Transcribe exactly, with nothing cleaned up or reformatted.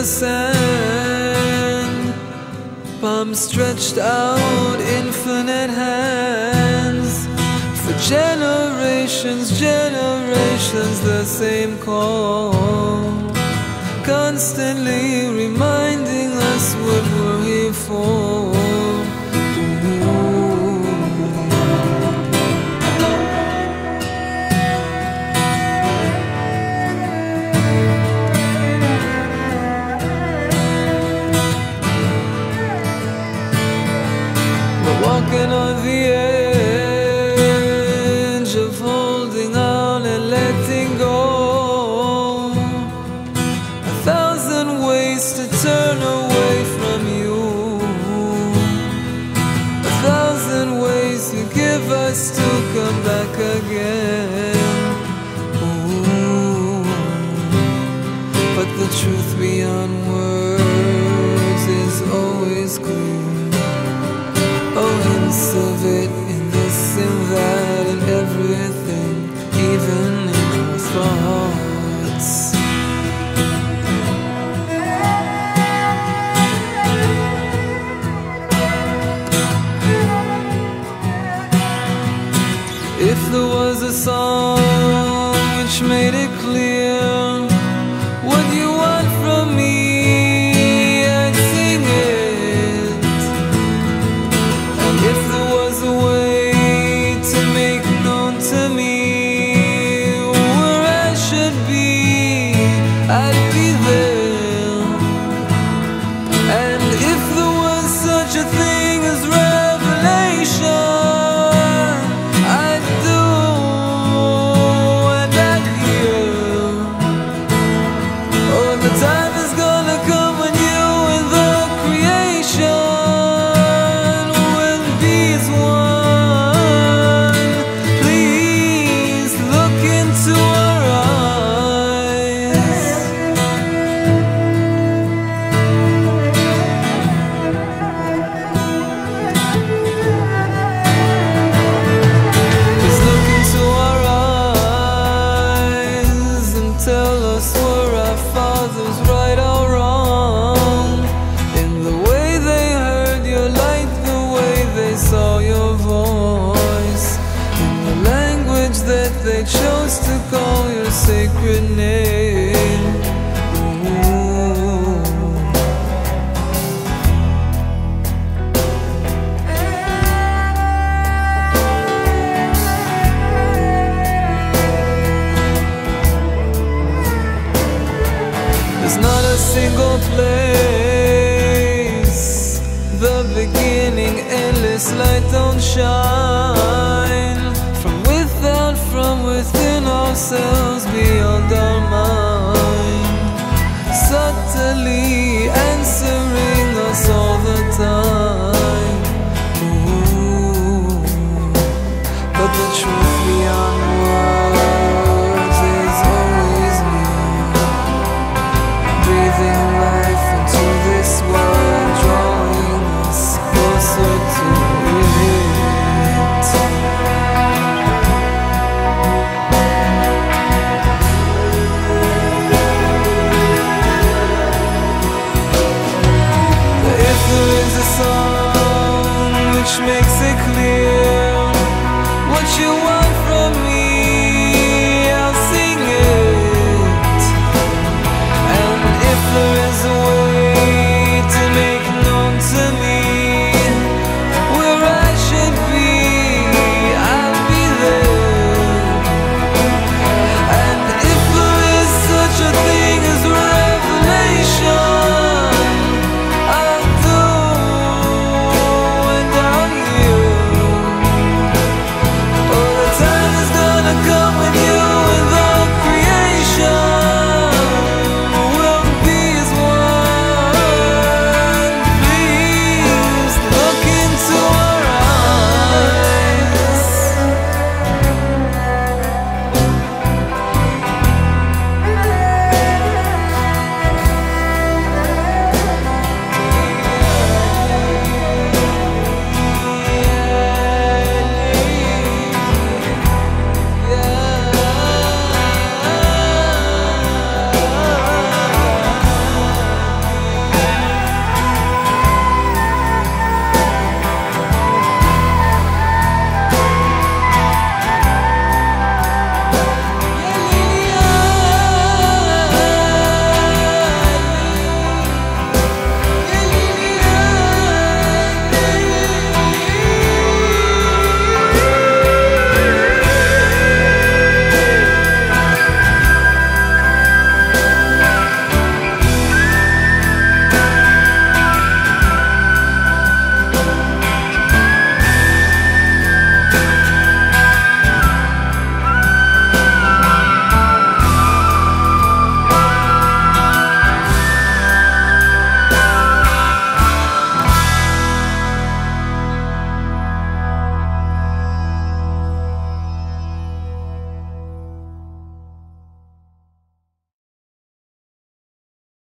the sand, palms stretched out, infinite hands. For generations, generations, the same call, constantly reminding us what we're here for. Walking on the edge of holding on and letting go. A thousand ways to turn away from you, a thousand ways you give us to come back again. Ooh. But the truth beyond words is always clear. Oh, hints of it in this and that and everything, even in our thoughts. If there was a song which made it clear what you want from me, I'd sing it. If there was a way to make known to me where I should be, I'd be there. And if there was such a thing as revelation, I'd do and I'd hear. Oh, the time is gonna come when you and the creation tell us were our fathers right or wrong, in the way they heard your light, the way they saw your voice, in the language that they chose to call your sacred name. Ooh. There's not a single place the beginning, endless light don't shine. From without, from within ourselves, beyond our mind, subtly answering us all the time. Ooh. But the truth beyond words is always near, breathing life into this world, drawing us closer to it. If there is a song which makes it clear what you want